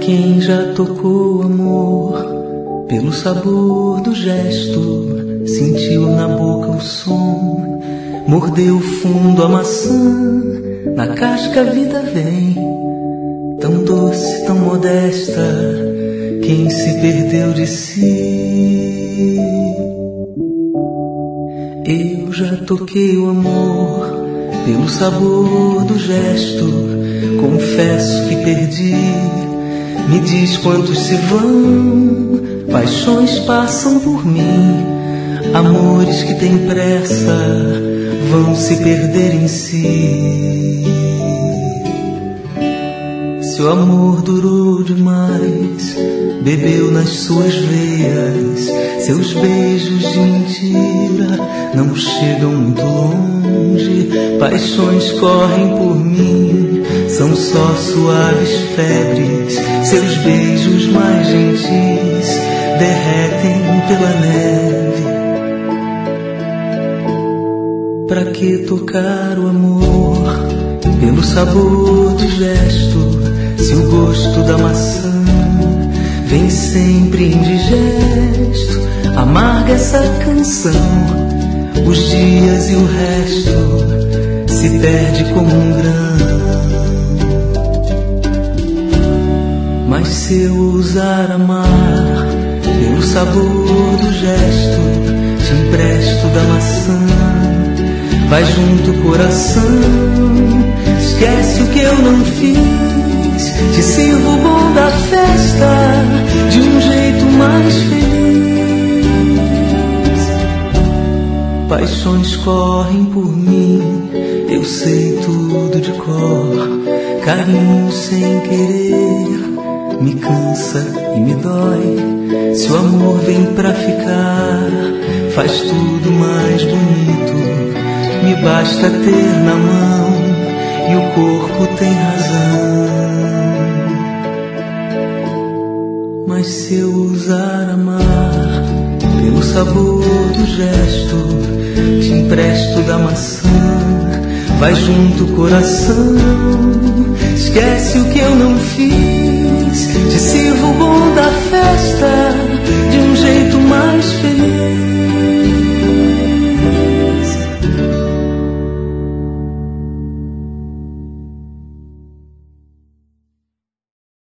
Quem já tocou amor pelo sabor do gesto, sentiu na boca o som, mordeu fundo a maçã, na casca a vida vem, tão doce, tão modesta, quem se perdeu de si. Eu já toquei o amor pelo sabor do gesto, confesso que perdi. Me diz quantos se vão, paixões passam por mim, amores que têm pressa vão se perder em si. Se o amor durou demais, bebeu nas suas veias, seus beijos de mentira não chegam muito longe, paixões correm por mim, são só suaves febres, seus beijos mais gentis derretem pela neve. Pra que tocar o amor pelo sabor do gesto, se o gosto da maçã vem sempre indigesto? Amarga essa canção, os dias e o resto se perde como um grão. Mas se eu ousar amar pelo sabor do gesto, te empresto da maçã, vai junto o coração, esquece o que eu não fiz, te sirvo o bom da festa de um jeito mais feliz. Paixões correm por mim, eu sei tudo de cor, carinho sem querer me cansa e me dói. Se o amor vem pra ficar, faz tudo mais bonito, me basta ter na mão e o corpo tem razão. Mas se eu ousar amar pelo sabor do gesto, te empresto da maçã, vai junto o coração, esquece o que eu não fiz,